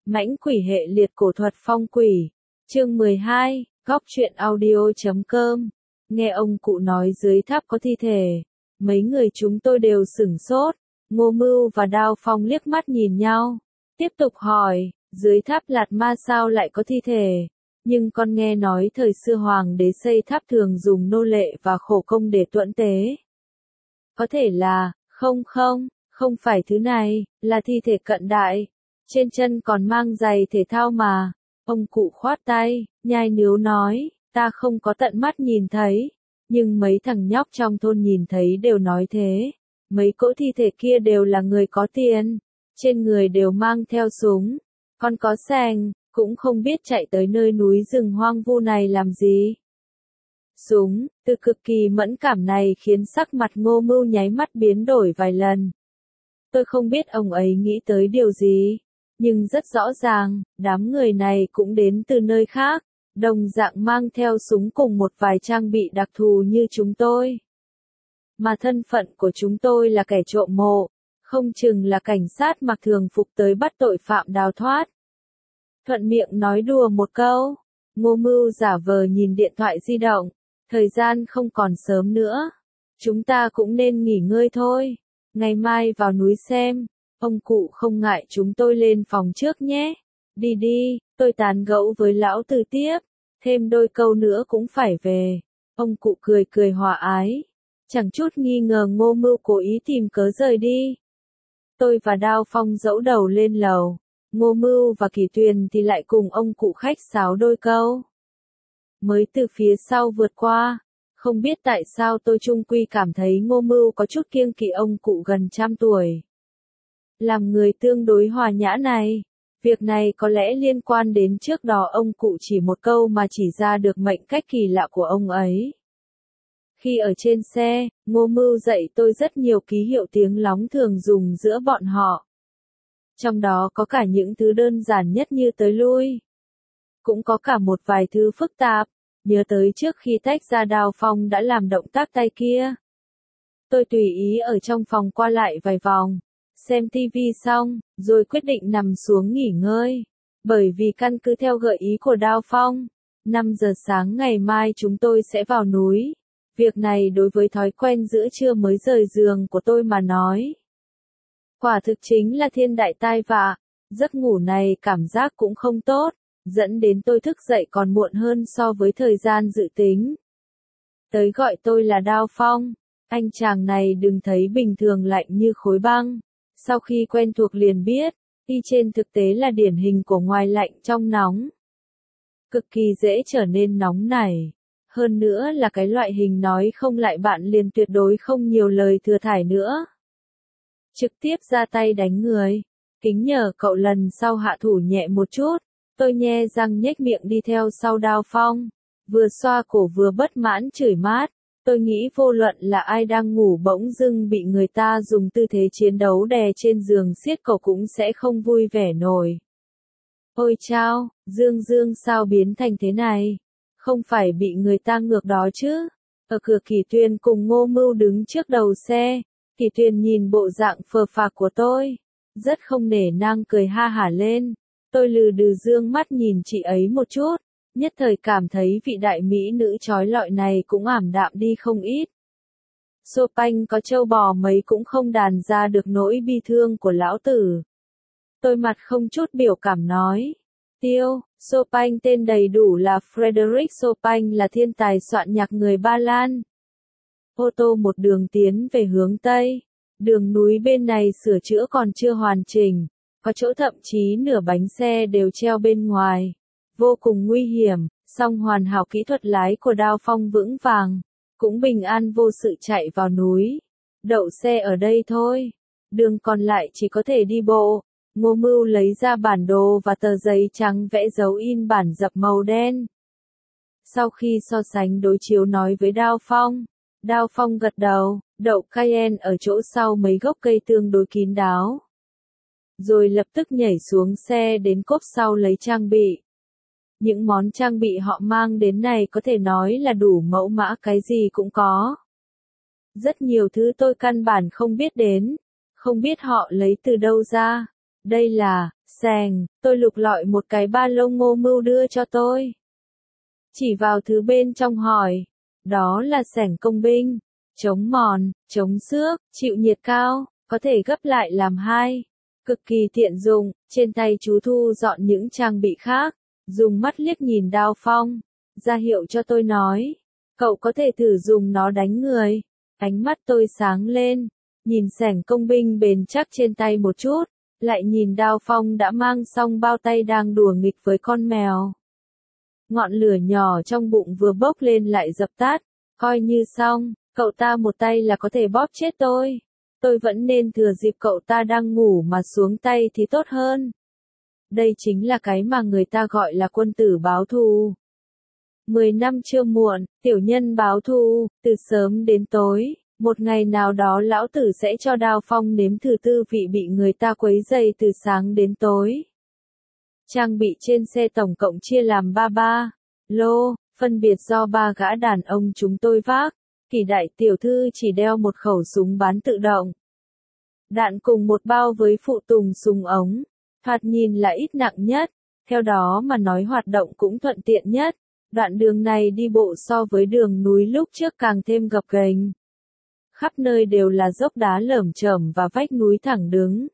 Mãnh quỷ hệ liệt cổ thuật phong quỷ. Chương 12, góc truyện audio.com. Nghe ông cụ nói dưới tháp có thi thể. Mấy người chúng tôi đều sửng sốt. Ngô Mưu và Đao Phong liếc mắt nhìn nhau. Tiếp tục hỏi, dưới tháp Lạt Ma sao lại có thi thể? Nhưng con nghe nói thời xưa hoàng đế xây tháp thường dùng nô lệ và khổ công để tuẫn tế. Có thể là, không phải thứ này, là thi thể cận đại. Trên chân còn mang giày thể thao mà. Ông cụ khoát tay, nhai níu nói, ta không có tận mắt nhìn thấy. Nhưng mấy thằng nhóc trong thôn nhìn thấy đều nói thế. Mấy cỗ thi thể kia đều là người có tiền. Trên người đều mang theo súng. Còn có sành, cũng không biết chạy tới nơi núi rừng hoang vu này làm gì. Súng, từ cực kỳ mẫn cảm này khiến sắc mặt Ngô Mưu nháy mắt biến đổi vài lần. Tôi không biết ông ấy nghĩ tới điều gì. Nhưng rất rõ ràng, đám người này cũng đến từ nơi khác, đồng dạng mang theo súng cùng một vài trang bị đặc thù như chúng tôi. Mà thân phận của chúng tôi là kẻ trộm mộ, không chừng là cảnh sát mặc thường phục tới bắt tội phạm đào thoát. Thuận miệng nói đùa một câu, Ngô Mưu giả vờ nhìn điện thoại di động, thời gian không còn sớm nữa. Chúng ta cũng nên nghỉ ngơi thôi, ngày mai vào núi xem. Ông cụ không ngại chúng tôi lên phòng trước nhé. Đi đi, tôi tán gẫu với lão Từ tiếp. Thêm đôi câu nữa cũng phải về. Ông cụ cười cười hòa ái. Chẳng chút nghi ngờ Ngô Mưu cố ý tìm cớ rời đi. Tôi và Đao Phong dẫu đầu lên lầu. Ngô Mưu và Kỳ Tuyền thì lại cùng ông cụ khách sáo đôi câu. Mới từ phía sau vượt qua. Không biết tại sao tôi chung quy cảm thấy Ngô Mưu có chút kiêng kỵ ông cụ gần 100 tuổi. Làm người tương đối hòa nhã này, việc này có lẽ liên quan đến trước đó ông cụ chỉ một câu mà chỉ ra được mệnh cách kỳ lạ của ông ấy. Khi ở trên xe, Ngô Mưu dạy tôi rất nhiều ký hiệu tiếng lóng thường dùng giữa bọn họ. Trong đó có cả những thứ đơn giản nhất như tới lui. Cũng có cả một vài thứ phức tạp, nhớ tới trước khi tách ra Đao Phong đã làm động tác tay kia. Tôi tùy ý ở trong phòng qua lại vài vòng. Xem TV xong, rồi quyết định nằm xuống nghỉ ngơi. Bởi vì căn cứ theo gợi ý của Đao Phong, 5 giờ sáng ngày mai chúng tôi sẽ vào núi. Việc này đối với thói quen giữa trưa mới rời giường của tôi mà nói. Quả thực chính là thiên đại tai vạ, giấc ngủ này cảm giác cũng không tốt, dẫn đến tôi thức dậy còn muộn hơn so với thời gian dự tính. Tới gọi tôi là Đao Phong, anh chàng này đừng thấy bình thường lạnh như khối băng. Sau khi quen thuộc liền biết, y trên thực tế là điển hình của ngoài lạnh trong nóng. Cực kỳ dễ trở nên nóng nảy. Hơn nữa là cái loại hình nói không lại bạn liền tuyệt đối không nhiều lời thừa thải nữa. Trực tiếp ra tay đánh người. Kính nhờ cậu lần sau hạ thủ nhẹ một chút. Tôi nhe răng nhếch miệng đi theo sau Đao Phong. Vừa xoa cổ vừa bất mãn chửi mát. Tôi nghĩ vô luận là ai đang ngủ bỗng dưng bị người ta dùng tư thế chiến đấu đè trên giường siết cổ cũng sẽ không vui vẻ nổi. Ôi chao, Dương sao biến thành thế này? Không phải bị người ta ngược đó chứ? Ở cửa Kỳ Tuyền cùng Ngô Mưu đứng trước đầu xe. Kỳ Tuyền nhìn bộ dạng phờ phạc của tôi. Rất không nể nang cười ha hả lên. Tôi lừ đừ dương mắt nhìn chị ấy một chút. Nhất thời cảm thấy vị đại mỹ nữ trói lọi này cũng ảm đạm đi không ít. Chopin có trâu bò mấy cũng không đàn ra được nỗi bi thương của lão tử. Tôi mặt không chút biểu cảm nói. Tiêu, Chopin tên đầy đủ là Frédéric Chopin là thiên tài soạn nhạc người Ba Lan. Ô tô một đường tiến về hướng Tây. Đường núi bên này sửa chữa còn chưa hoàn chỉnh. Có chỗ thậm chí nửa bánh xe đều treo bên ngoài. Vô cùng nguy hiểm, song hoàn hảo kỹ thuật lái của Đao Phong vững vàng, cũng bình an vô sự chạy vào núi. Đậu xe ở đây thôi, đường còn lại chỉ có thể đi bộ. Ngô Mưu lấy ra bản đồ và tờ giấy trắng vẽ dấu in bản dập màu đen. Sau khi so sánh đối chiếu nói với Đao Phong gật đầu, đậu Cayenne ở chỗ sau mấy gốc cây tương đối kín đáo. Rồi lập tức nhảy xuống xe đến cốp sau lấy trang bị. Những món trang bị họ mang đến này có thể nói là đủ mẫu mã cái gì cũng có. Rất nhiều thứ tôi căn bản không biết đến, không biết họ lấy từ đâu ra. Đây là, Sành, tôi lục lọi một cái ba lô Ngô Mưu đưa cho tôi. Chỉ vào thứ bên trong hỏi, đó là sẻng công binh, chống mòn, chống xước, chịu nhiệt cao, có thể gấp lại làm hai. Cực kỳ tiện dụng, trên tay chú thu dọn những trang bị khác, dùng mắt liếc nhìn Đao Phong, ra hiệu cho tôi nói, cậu có thể thử dùng nó đánh người. Ánh mắt tôi sáng lên, nhìn sẻng công binh bền chắc trên tay một chút, lại nhìn Đao Phong đã mang xong bao tay đang đùa nghịch với con mèo. Ngọn lửa nhỏ trong bụng vừa bốc lên lại dập tắt, coi như xong, cậu ta một tay là có thể bóp chết tôi. Tôi vẫn nên thừa dịp cậu ta đang ngủ mà xuống tay thì tốt hơn. Đây chính là cái mà người ta gọi là quân tử báo thù. 10 năm chưa muộn, tiểu nhân báo thù, từ sớm đến tối, một ngày nào đó lão tử sẽ cho Đao Phong nếm thử tư vị bị người ta quấy rầy từ sáng đến tối. Trang bị trên xe tổng cộng chia làm ba lô, phân biệt do 3 gã đàn ông chúng tôi vác. Kỳ đại tiểu thư chỉ đeo một khẩu súng bắn tự động. Đạn cùng một bao với phụ tùng súng ống, thoạt nhìn là ít nặng nhất, theo đó mà nói hoạt động cũng thuận tiện nhất. Đoạn đường này đi bộ so với đường núi lúc trước càng thêm gập ghềnh. Khắp nơi đều là dốc đá lởm chởm và vách núi thẳng đứng.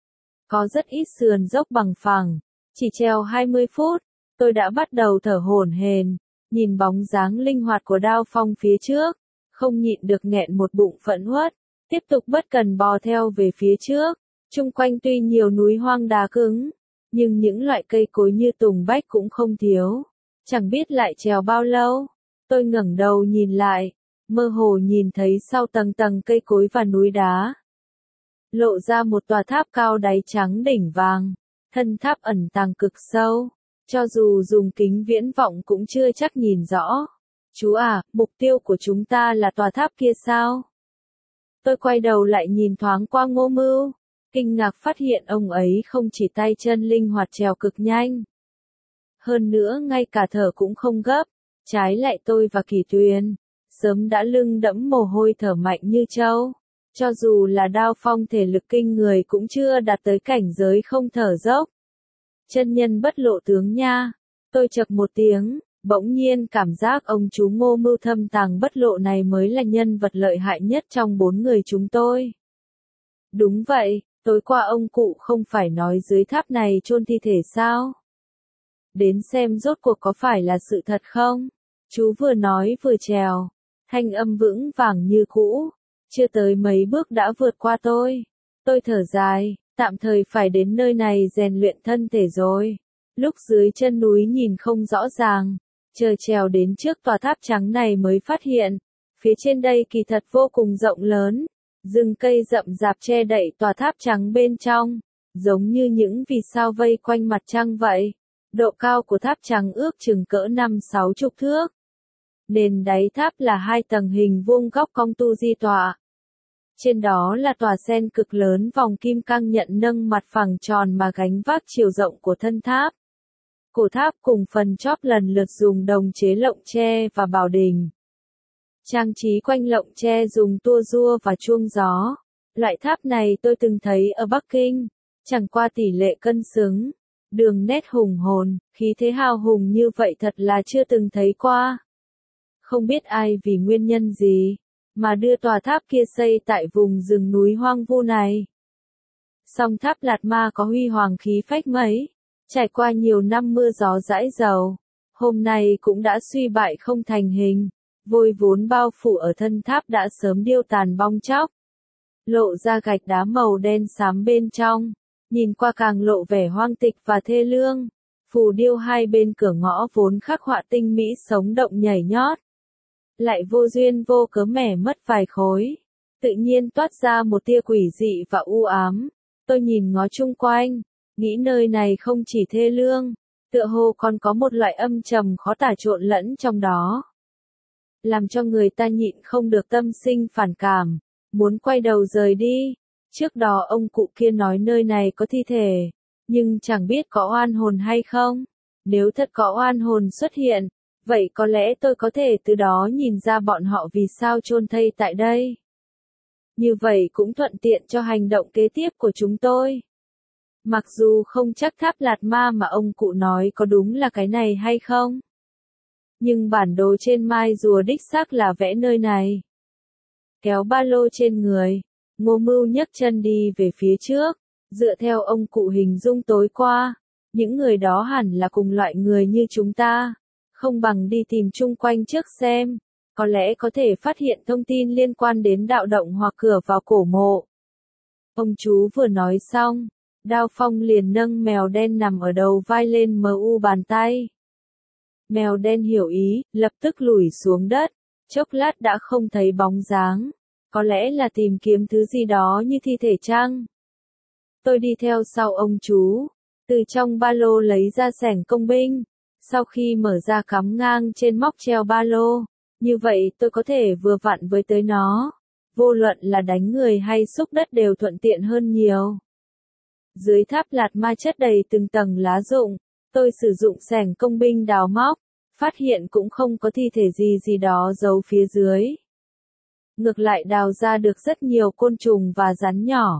Có rất ít sườn dốc bằng phẳng, chỉ trèo 20 phút, tôi đã bắt đầu thở hổn hển, nhìn bóng dáng linh hoạt của Đao Phong phía trước, không nhịn được nghẹn một bụng phẫn uất, tiếp tục bất cần bò theo về phía trước. Chung quanh tuy nhiều núi hoang đá cứng, nhưng những loại cây cối như tùng bách cũng không thiếu. Chẳng biết lại trèo bao lâu, tôi ngẩng đầu nhìn lại, mơ hồ nhìn thấy sau tầng tầng cây cối và núi đá, lộ ra một tòa tháp cao đáy trắng đỉnh vàng, thân tháp ẩn tàng cực sâu, cho dù dùng kính viễn vọng cũng chưa chắc nhìn rõ. Chú à, mục tiêu của chúng ta là tòa tháp kia sao? Tôi quay đầu lại nhìn thoáng qua Ngô Mưu, kinh ngạc phát hiện ông ấy không chỉ tay chân linh hoạt trèo cực nhanh. Hơn nữa ngay cả thở cũng không gấp, trái lại tôi và Kỳ Tuyền, sớm đã lưng đẫm mồ hôi thở mạnh như trâu. Cho dù là Đao Phong thể lực kinh người cũng chưa đạt tới cảnh giới không thở dốc. Chân nhân bất lộ tướng nha, tôi chậc một tiếng, bỗng nhiên cảm giác ông chú Ngô Mưu thâm tàng bất lộ này mới là nhân vật lợi hại nhất trong 4 người chúng tôi. Đúng vậy, tối qua ông cụ không phải nói dưới tháp này chôn thi thể sao? Đến xem rốt cuộc có phải là sự thật không? Chú vừa nói vừa trèo, thanh âm vững vàng như cũ, chưa tới mấy bước đã vượt qua tôi. Tôi thở dài, tạm thời phải đến nơi này rèn luyện thân thể rồi. Lúc dưới chân núi nhìn không rõ ràng, chờ trèo đến trước tòa tháp trắng này mới phát hiện, phía trên đây kỳ thật vô cùng rộng lớn, rừng cây rậm rạp che đậy tòa tháp trắng bên trong, giống như những vì sao vây quanh mặt trăng vậy. Độ cao của tháp trắng ước chừng cỡ 5-60 thước. Nền đáy tháp là 2 tầng hình vuông góc cong tu di tọa. Trên đó là tòa sen cực lớn vòng kim cang nhận nâng mặt phẳng tròn mà gánh vác chiều rộng của thân tháp. Cổ tháp cùng phần chóp lần lượt dùng đồng chế lộng tre và bảo đình. Trang trí quanh lộng tre dùng tua rua và chuông gió. Loại tháp này tôi từng thấy ở Bắc Kinh, chẳng qua tỷ lệ cân xứng, đường nét hùng hồn, khí thế hào hùng như vậy thật là chưa từng thấy qua. Không biết ai vì nguyên nhân gì, mà đưa tòa tháp kia xây tại vùng rừng núi hoang vu này. Song tháp Lạt Ma có huy hoàng khí phách mấy, trải qua nhiều năm mưa gió dãi dầu, hôm nay cũng đã suy bại không thành hình, vôi vốn bao phủ ở thân tháp đã sớm điêu tàn bong tróc, lộ ra gạch đá màu đen xám bên trong, nhìn qua càng lộ vẻ hoang tịch và thê lương. Phù điêu hai bên cửa ngõ vốn khắc họa tinh mỹ sống động nhảy nhót, lại vô duyên vô cớ mẻ mất vài khối, tự nhiên toát ra một tia quỷ dị và u ám. Tôi nhìn ngó chung quanh, nghĩ nơi này không chỉ thê lương, tựa hồ còn có một loại âm trầm khó tả trộn lẫn trong đó, làm cho người ta nhịn không được tâm sinh phản cảm, muốn quay đầu rời đi. Trước đó ông cụ kia nói nơi này có thi thể, nhưng chẳng biết có oan hồn hay không. Nếu thật có oan hồn xuất hiện, vậy có lẽ tôi có thể từ đó nhìn ra bọn họ vì sao chôn thây tại đây. Như vậy cũng thuận tiện cho hành động kế tiếp của chúng tôi. Mặc dù không chắc tháp Lạt Ma mà ông cụ nói có đúng là cái này hay không. Nhưng bản đồ trên mai rùa đích xác là vẽ nơi này. Kéo ba lô trên người, Ngô Mưu nhấc chân đi về phía trước, dựa theo ông cụ hình dung tối qua. Những người đó hẳn là cùng loại người như chúng ta, không bằng đi tìm chung quanh trước xem, có lẽ có thể phát hiện thông tin liên quan đến đạo động hoặc cửa vào cổ mộ. Ông chú vừa nói xong, Đao Phong liền nâng mèo đen nằm ở đầu vai lên bàn tay. Mèo đen hiểu ý, lập tức lủi xuống đất, chốc lát đã không thấy bóng dáng, có lẽ là tìm kiếm thứ gì đó như thi thể chăng. Tôi đi theo sau ông chú, từ trong ba lô lấy ra xẻng công binh, sau khi mở ra cắm ngang trên móc treo ba lô, như vậy tôi có thể vừa vặn với tới nó, vô luận là đánh người hay xúc đất đều thuận tiện hơn nhiều. Dưới tháp Lạt Ma chất đầy từng tầng lá rụng, tôi sử dụng xẻng công binh đào móc, phát hiện cũng không có thi thể gì đó giấu phía dưới. Ngược lại đào ra được rất nhiều côn trùng và rắn nhỏ.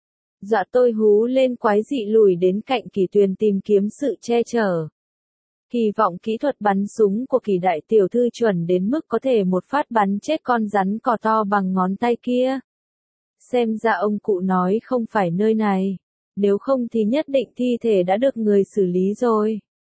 Dọa tôi hú lên quái dị lùi đến cạnh Kỷ Tuyền tìm kiếm sự che chở. Kỳ vọng kỹ thuật bắn súng của Kỷ đại tiểu thư chuẩn đến mức có thể một phát bắn chết con rắn cỏ to bằng ngón tay kia. Xem ra ông cụ nói không phải nơi này, nếu không thì nhất định thi thể đã được người xử lý rồi.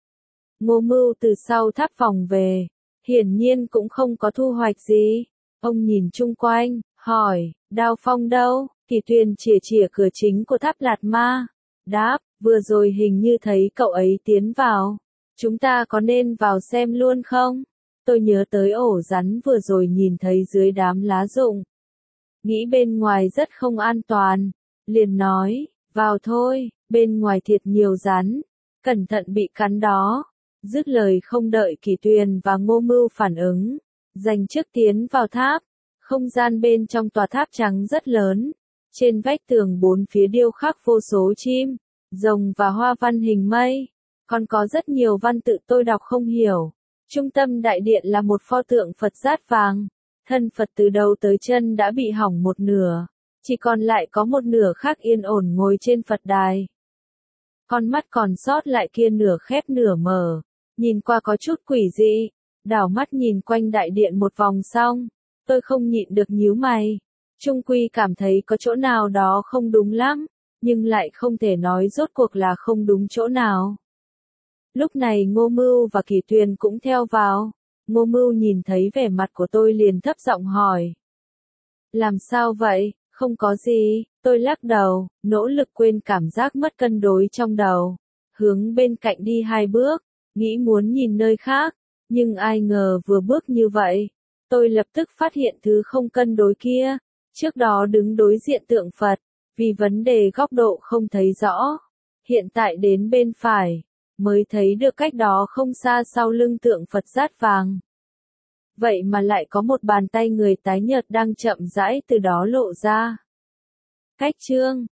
Ngô Mưu từ sau tháp phòng về, hiển nhiên cũng không có thu hoạch gì. Ông nhìn chung quanh, hỏi, Đao Phong đâu? Kỷ Tuyền chìa cửa chính của tháp Lạt Ma. Đáp, vừa rồi hình như thấy cậu ấy tiến vào. Chúng ta có nên vào xem luôn không? Tôi nhớ tới ổ rắn vừa rồi nhìn thấy dưới đám lá rụng. Nghĩ bên ngoài rất không an toàn. Liền nói, vào thôi, bên ngoài thiệt nhiều rắn. Cẩn thận bị cắn đó. Dứt lời không đợi Kỷ Tuyền và Ngô Mưu phản ứng. Dành trước tiến vào tháp. Không gian bên trong tòa tháp trắng rất lớn. Trên vách tường bốn phía điêu khắc vô số chim, rồng và hoa văn hình mây. Còn có rất nhiều văn tự tôi đọc không hiểu. Trung tâm đại điện là một pho tượng Phật dát vàng. Thân Phật từ đầu tới chân đã bị hỏng một nửa. Chỉ còn lại có một nửa khác yên ổn ngồi trên Phật đài. Con mắt còn sót lại kia nửa khép nửa mở. Nhìn qua có chút quỷ dị. Đảo mắt nhìn quanh đại điện một vòng xong. Tôi không nhịn được nhíu mày. Trung quy cảm thấy có chỗ nào đó không đúng lắm. Nhưng lại không thể nói rốt cuộc là không đúng chỗ nào. Lúc này Ngô Mưu và Kỷ Tuyền cũng theo vào. Ngô Mưu nhìn thấy vẻ mặt của tôi liền thấp giọng hỏi. Làm sao vậy? Không có gì, tôi lắc đầu, nỗ lực quên cảm giác mất cân đối trong đầu. Hướng bên cạnh đi 2 bước, nghĩ muốn nhìn nơi khác, nhưng ai ngờ vừa bước như vậy. Tôi lập tức phát hiện thứ không cân đối kia, trước đó đứng đối diện tượng Phật, vì vấn đề góc độ không thấy rõ. Hiện tại đến bên phải, mới thấy được cách đó không xa sau lưng tượng Phật dát vàng. Vậy mà lại có một bàn tay người tái nhợt đang chậm rãi từ đó lộ ra. Cách chương